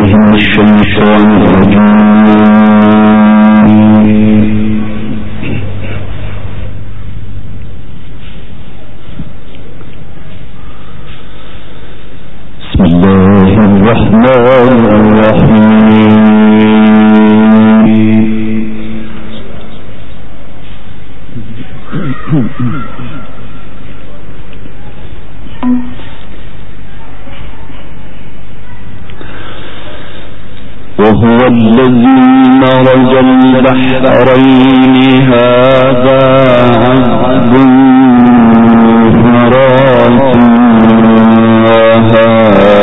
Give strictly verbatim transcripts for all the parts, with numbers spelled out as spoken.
من الشيطان الرجيم. بسم الله الرحمن الرحيم. وهو الذي مرج البحرين هذا عذب فرات وهذا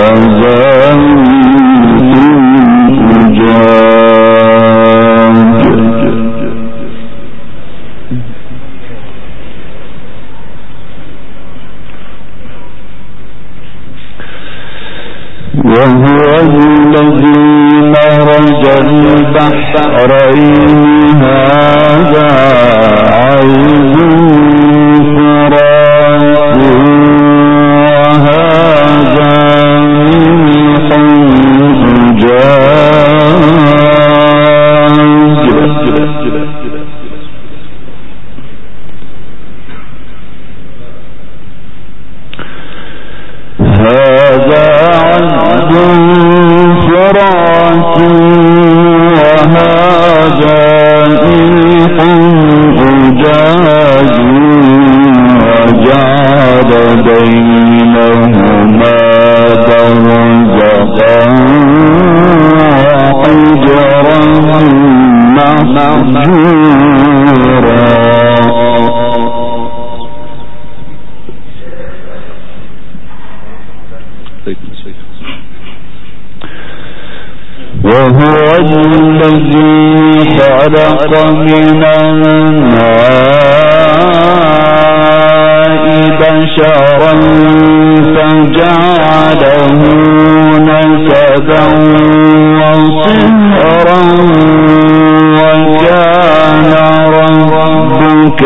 وهو الذي مرج البحرين هذا عذب فرات وهذا ملح وهو الذي خلق من الماء بشرا فجعله نسبا وصهرا وكان ربك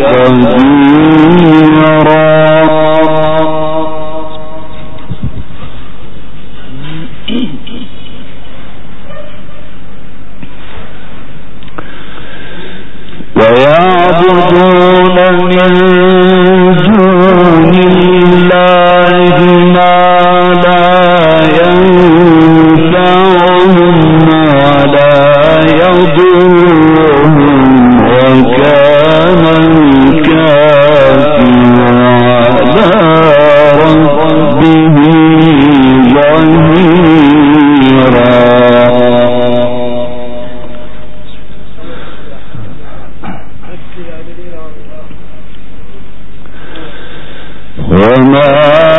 قديرا. ويعبدون من دون الله ما لا ينفعهم ولا يضرهم وكان الكافر على ربه ظهيرا. وما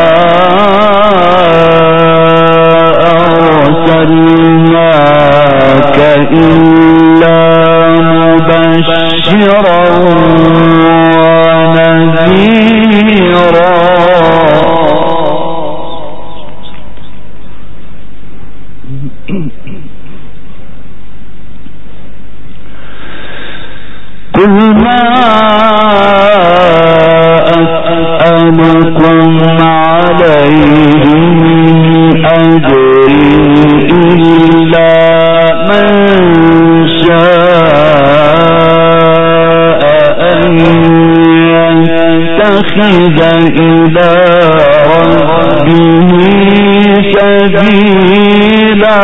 أرسلناك إلا مبشرا ونذيرا. قل ما أسألكم عليه من أجر إلا من شاء أن يتخذ إلى ربه سبيلا.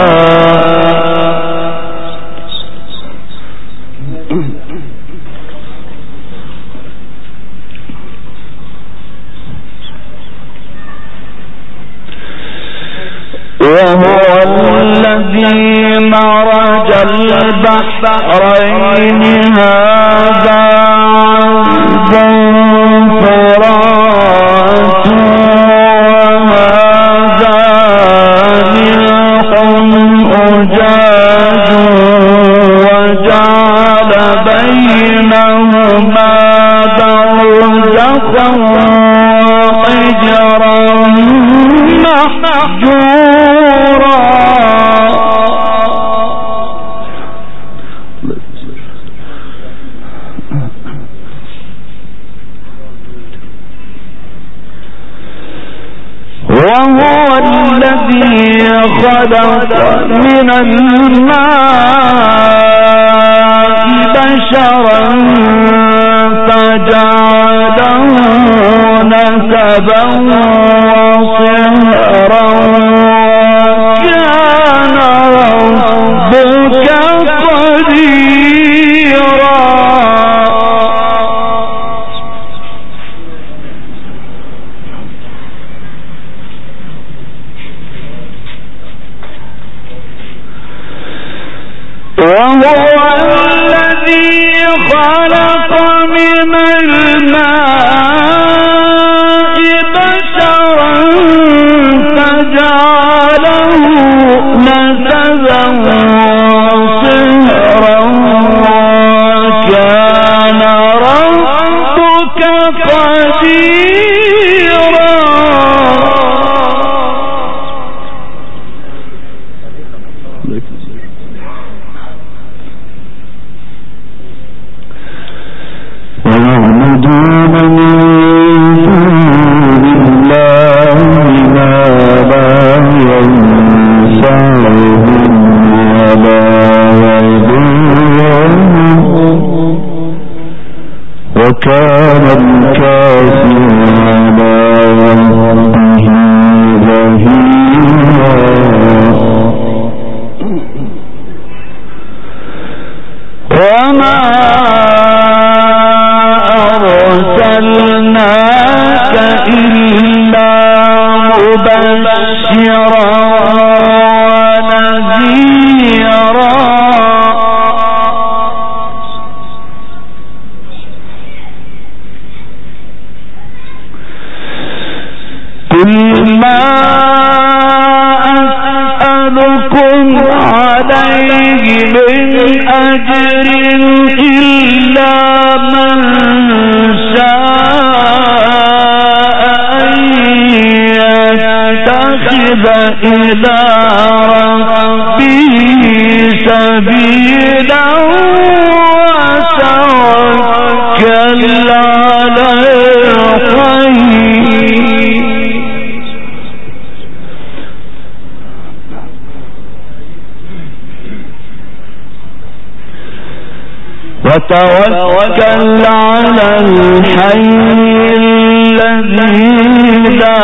وهو الذي مرج البحرين هذا عذب فرات وهذا ملح أجاج وجعل بينهما برزخا وحجرا محجورا. وهو الذي خلق خلق من الماء بشرا فجعله نسبا وصهرا وكان ربك قديرا. وهو الذي خلق من الماء بشرا فجعله نسبا وصهرا وكان ربك قديرا. ويعبدون من دون الله ما لا ينفعهم ولا يضرهم وكان الكافر على ربه ظهيرا. وما أرسلناك إلا مبشرا ونذيرا. قل ما أسألكم عليه من أجر إلا من شاء أن يتخذ إلى ربه سبيلا وتوكل على الخير. وتوكل على الحي الذي لا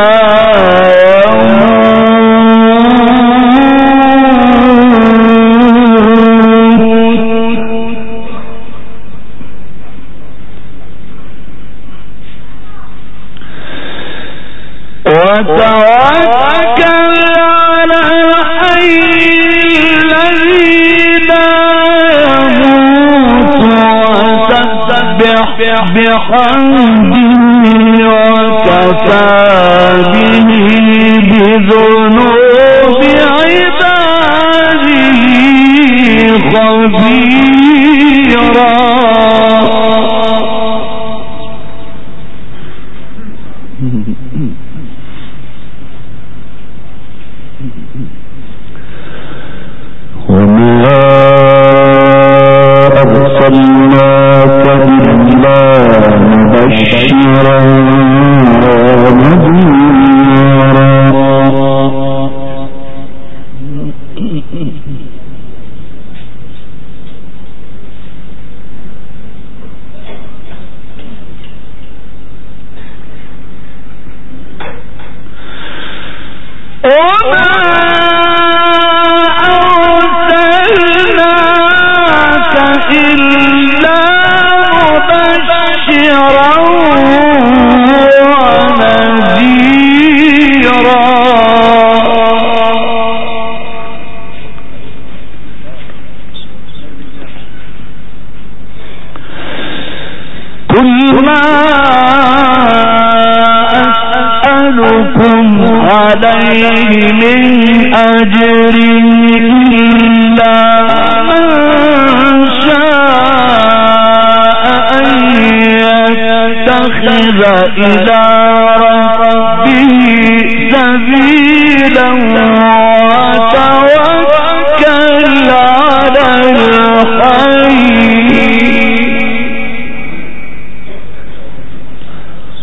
يموت. وتوكل على الحي الذي لا بحمده وكفى به بذنوب عباده خبيرا. وما أرسلناك إلا مبشرا ونذيرا. وما أرسلناك إلا مبشرا ونذيرا. قل ما أسألكم عليه من أجر إلا من شاء أن يتخذ إلى ربه سبيلا وتوكل على الخير.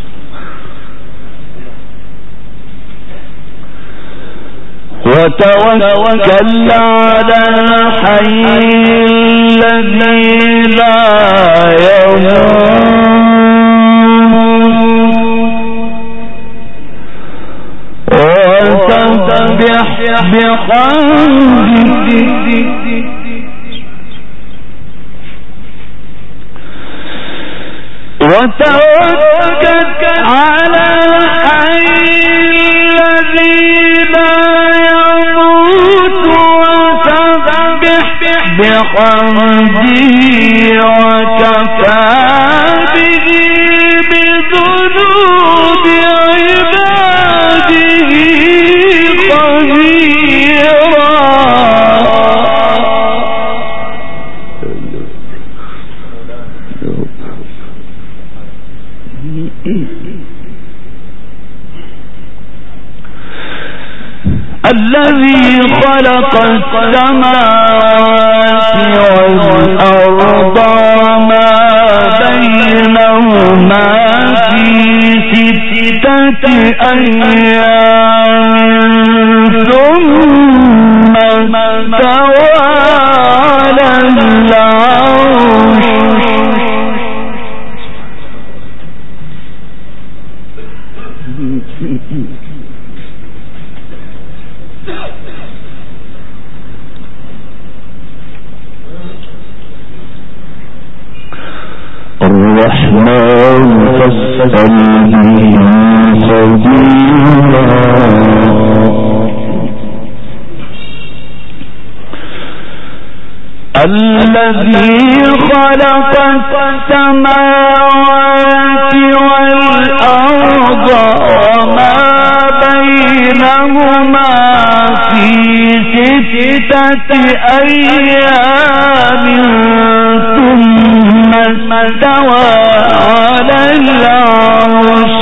وتوكل وتوكل على الحي الذي لا يموت وسبح بحمده وتوكل على الحي الذي لا يموت وسبح بحمده وكفى به بذنوب عباده خبيرا. الذي خلق السماوات والأرض وما بينهما في ستة أيام ثم استوى على العرش. الرحمن فاسأل به خبيرا. الذي خلق السماوات والأرض وما بينهما في ستة أيام ثم استوى على العرش.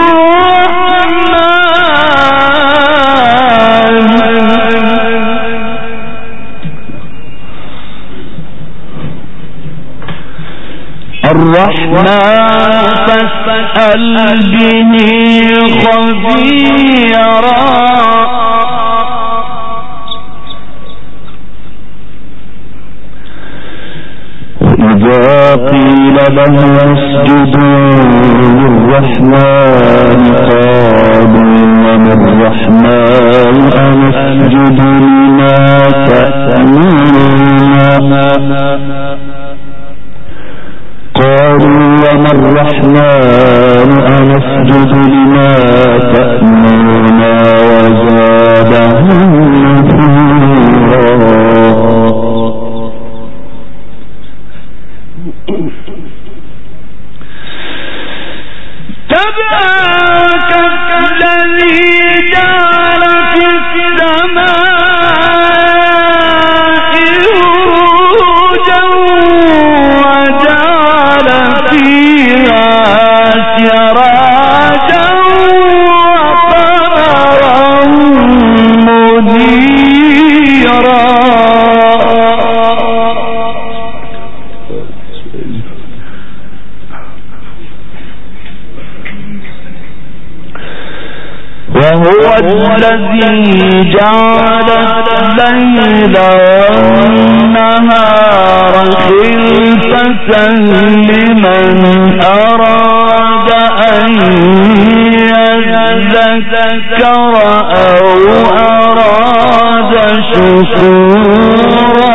الرحمن فاسأل به خبيرا. وإذا قيل لهم اسجدوا للرحمن قالوا وما الرحمن أنسجد لما تأمرنا قالوا وما الرحمن أنسجد لما تأمرنا وزادهم نفورا. تبارك الذي جعل في السماء بروجا وجعل فيها سراجا وقمرا منيرا. وهو الذي جعل الليل والنهار خلفة لمن أراد أن يذكر أو أراد شكورا.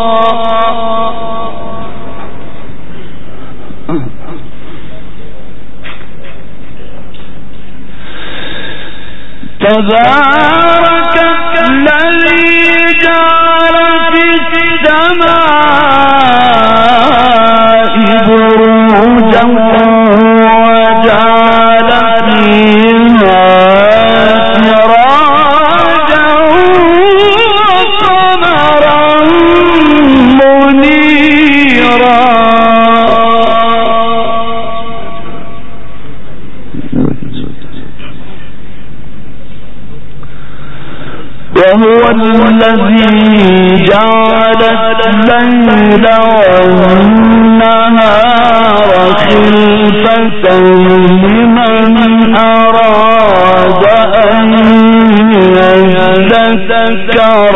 تبارك الذي جعل في السماء بروجا وجعل فيها سراجا وقمرا منيرا. وهو الذي جعل الليل والنهار خلفة لمن أراد أن يذكر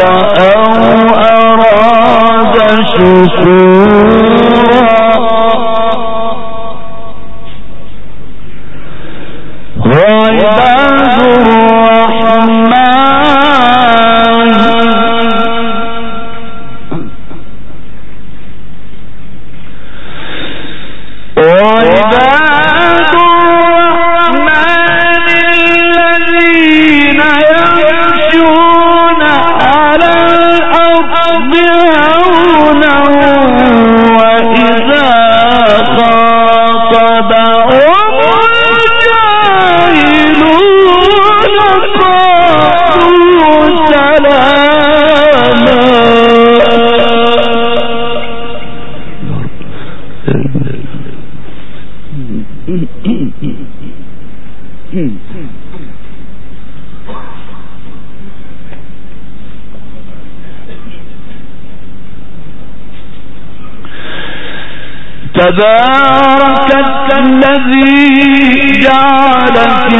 تبارك الذي جعل في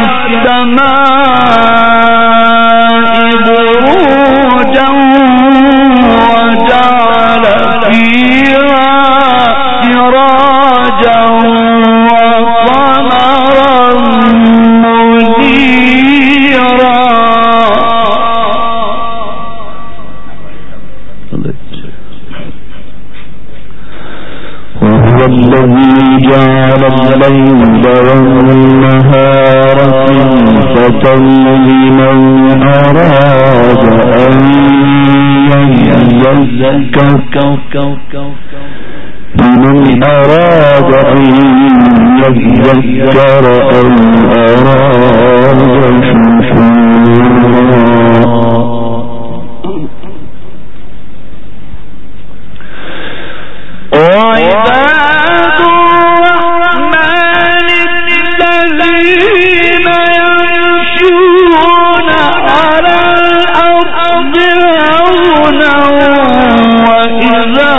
السماء بروجا وجعل فيها سراجا وقمرا منيرا. وهو الذي جعل الليل والنهار خلفة لمن أراد أن يذكر لمن أراد أن يذكر أو أراد شكورا. وعباد الرحمن الذين يمشون على الأرض هونا وإذا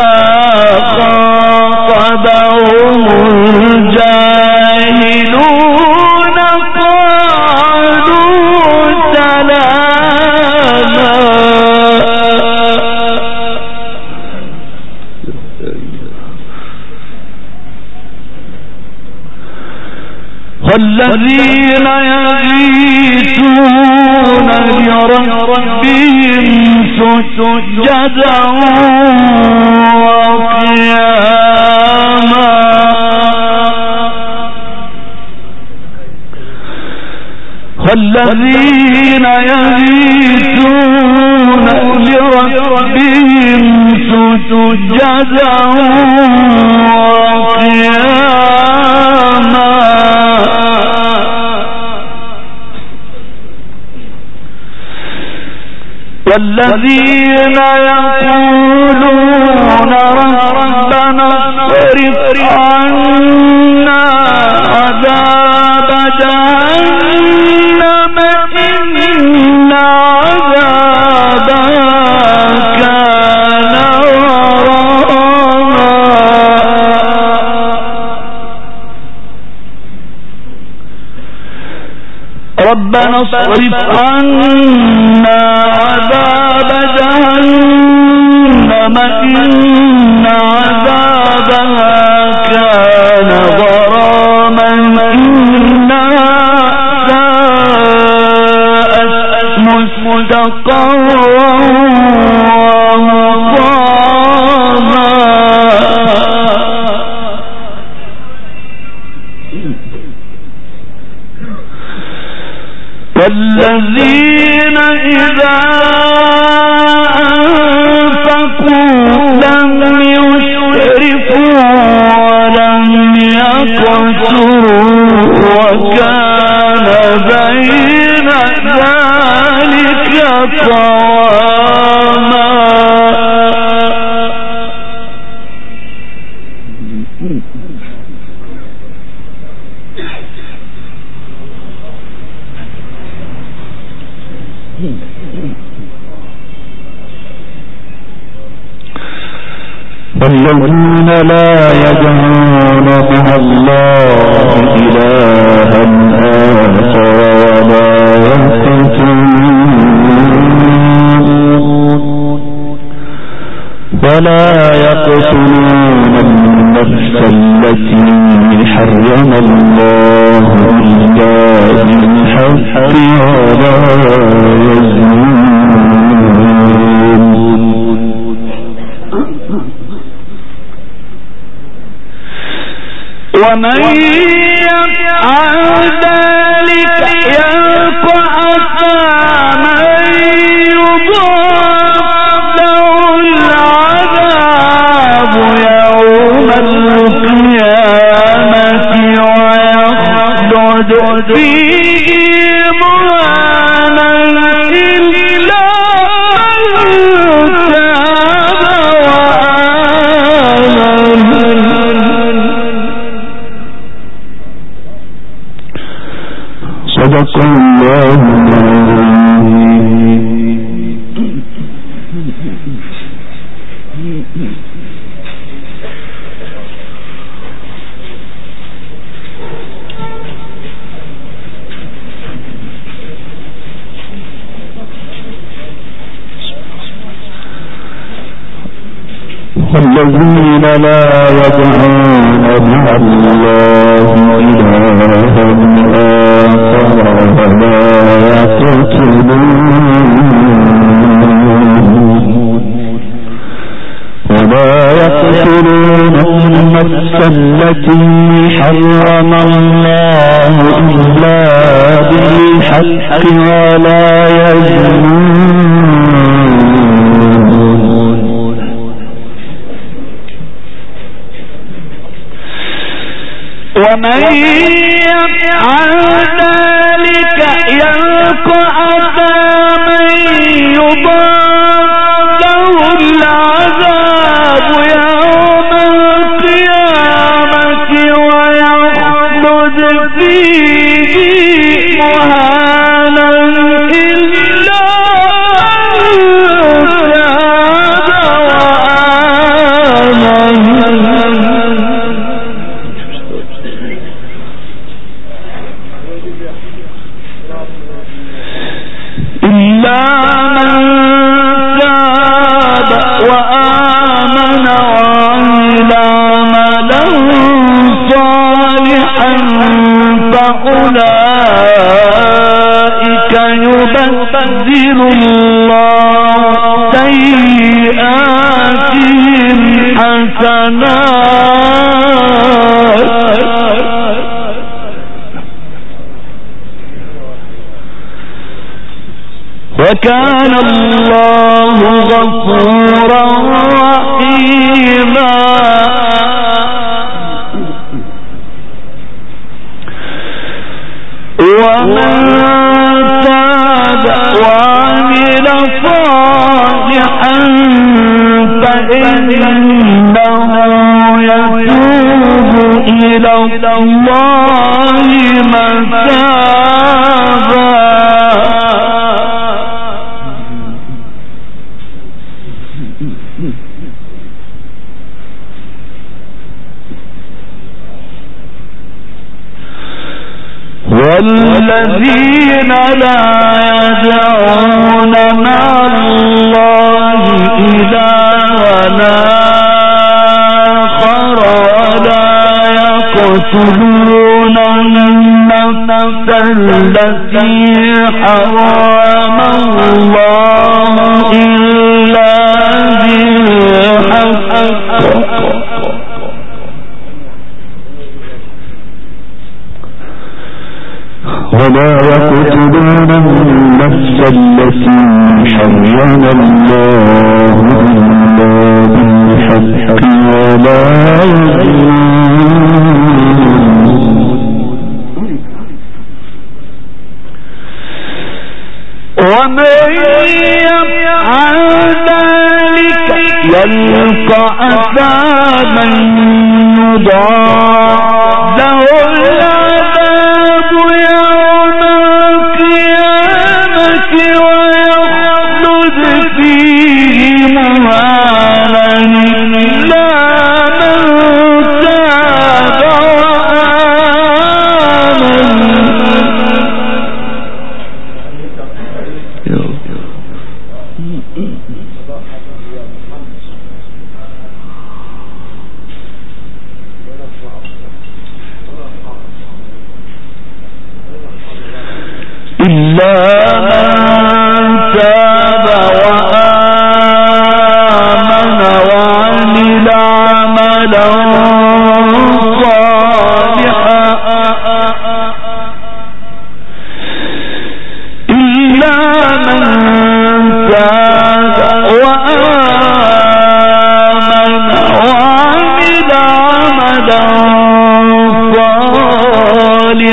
خاطبهم الجاهلون قالوا سلاما. والذين يبيتون لربهم سجدا وقياما. والذين يبيتون لربهم سجدا وقياما. والذين يقولون ربنا اصرف عنا عذاب جهنم إن عذابها كان غراما. ربنا اصرف عنا عذاب جهنم إن عذابها كان غراما إنها ساءت مستقرا ومقاما. والذين إذا أنفقوا لم يسرفوا ولم يقتروا وكان بين ذلك قواما. والذين لا يدعون مع الله إلها آخر ولا يقتلون ولا يقتلون النفس التي حرم الله إلا بالحق ولا يزنون ومن يفعل ذلك يلقى أثاما يضاعف له العذاب يوم القيامة ويخلد فيه مهانا إلا من تاب وآمن. صدق الله والذين لا يدعون مع الله إلها آخر ولا يقتلون ولا يقتلون النفس التي حرم الله إلا بالحق ولا يزنون ومن يفعل ذلك يلقى أثاما يضاعف له العذاب يوم القيامة ويخلد فيه مهانا إلا من تاب وآمن وعمل عملا صالحا فأولئك يبدل الله سيئاتهم حسنات وكان الله غفورا رحيما. ومن تاب وعمل صالحا فإنه يتوب إلى الله متابا. والذين لا يدعون مع الله إلها آخر ولا يقتلون النفس التي حرم الله إلا بالحق ولا يقتلون النفس التي حرم الله إلا بالحق ولا يزنون ومن يفعل ذلك يلقى أثاما يضاعف له العذاب يوم القيامة ويخلد فيه مهانا إلا من تاب وآمن.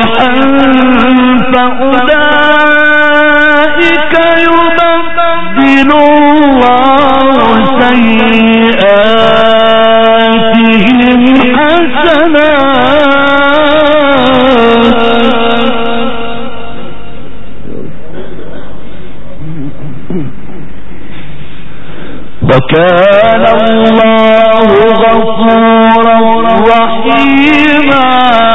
صالحا فأولئك يبدل الله سيئاتهم وكان الله غفورا رحيما.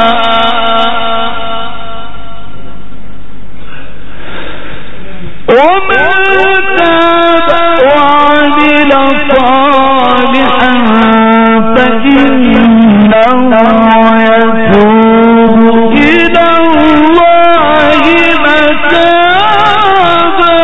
ومن تاب وعمل صالحا فإنه يتوب إلى الله متابا.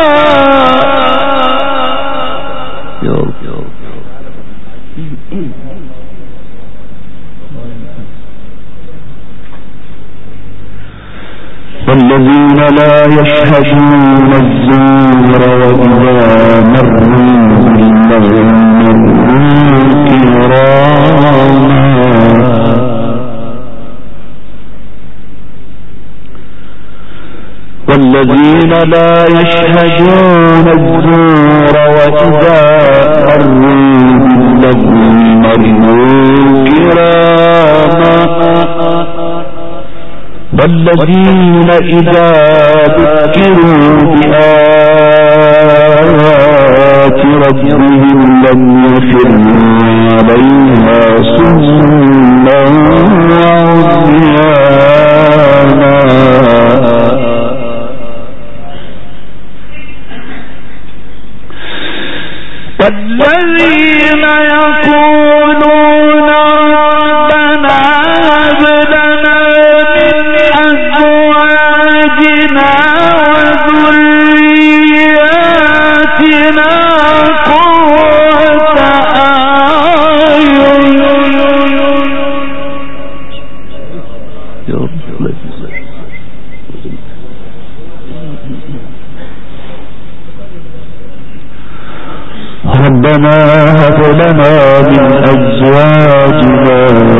والذين لا يشهدون الزور وإذا مروا باللغو مروا كراما. والذين لا يشهدون الزور وإذا مروا باللغو مروا كراما. والذين إذا ذكروا بآيات ربهم لم يخروا عليها صما وعميانا. والذين يقولون ربنا هب لنا أزواجنا وذرياتنا قرة أعين. ربنا هب لنا من أزواجنا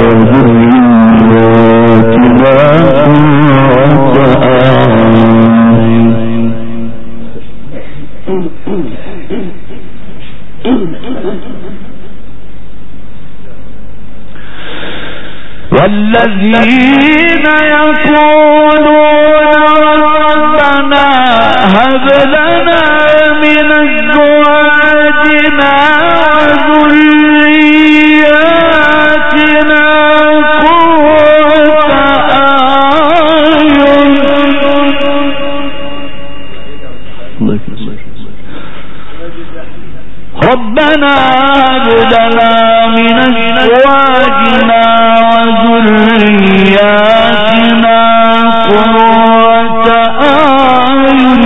وذرياتنا قرة أعين. والذين يقولون ربنا هب لنا من أزواجنا وذرياتنا قرة أعين. ربنا هب لنا من أزواجنا وذرياتنا قرة أعين.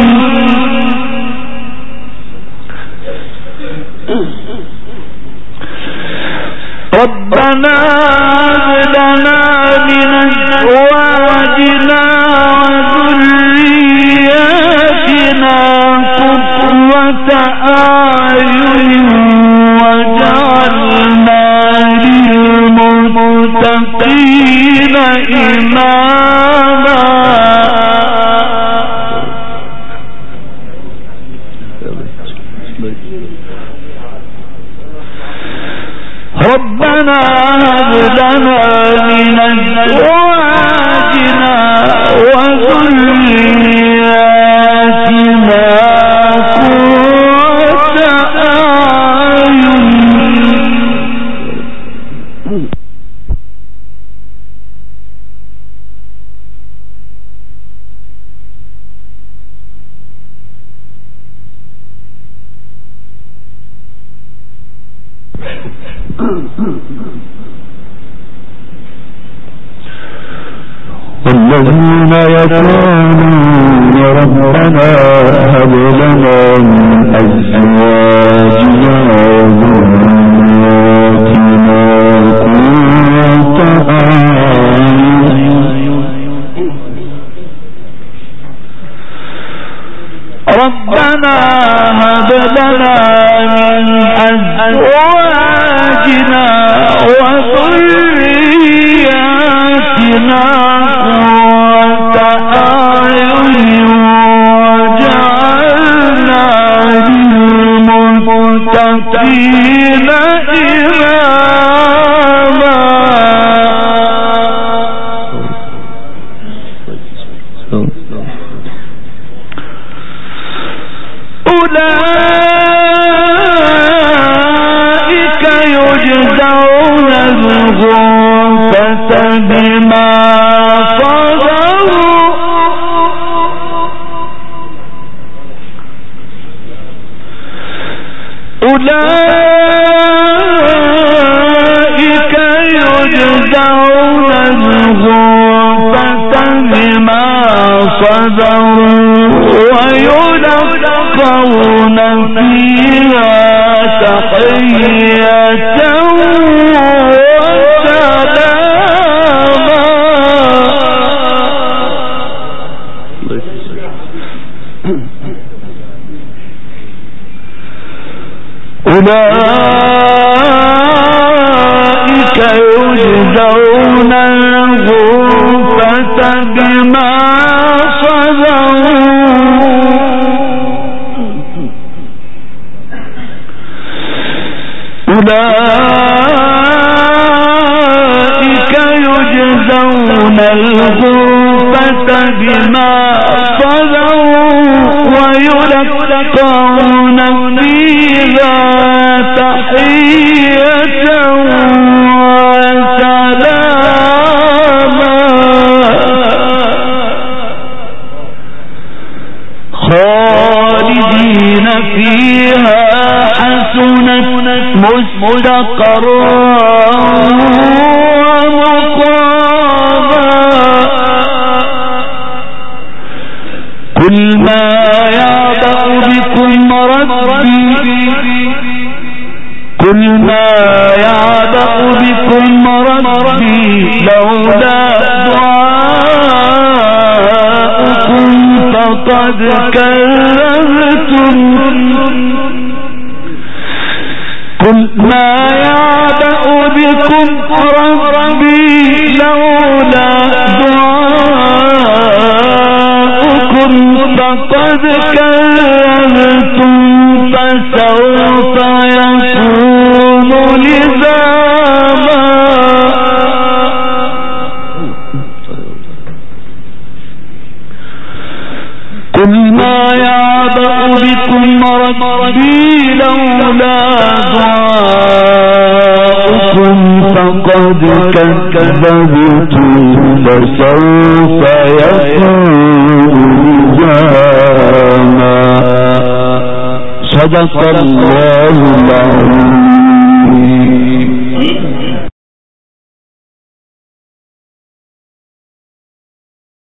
ربنا هب لنا من أزواجنا وذرياتنا قرة أعين وجعلنا للمتقين إماما. ربنا هب لنا من أزواجنا وذرياتنا قرة أعين. والذين يقولون ربنا هب لنا من أزواجنا وذرياتنا قرة أعين. ربنا هب لنا من أزواجنا وذرياتنا قرة إماما أولئك يجزون الغرفة بما صبروا أولئك يجزون الغرفة بما صبروا ويلقون فيها تحية أولئك يجزون الغرفة بما صبروا أولئك يجزون الغرفة بما صبروا ويلقون فيها تحية وسلاما خالدين فيها حسنت مستقرا ومقاما قل ما يعبأ بكم ربي قل ما يعبأ بكم ربي لولا دعاؤكم فقد كذبتم قل ما يعبأ بكم ربي لولا دعاؤكم فقد كذبتم فسوف يكون لزاما قل ما يعبأ بكم ربي لولا دعاؤكم فقد كذبتم فسوف يكون لزاما صدق الله العظيم.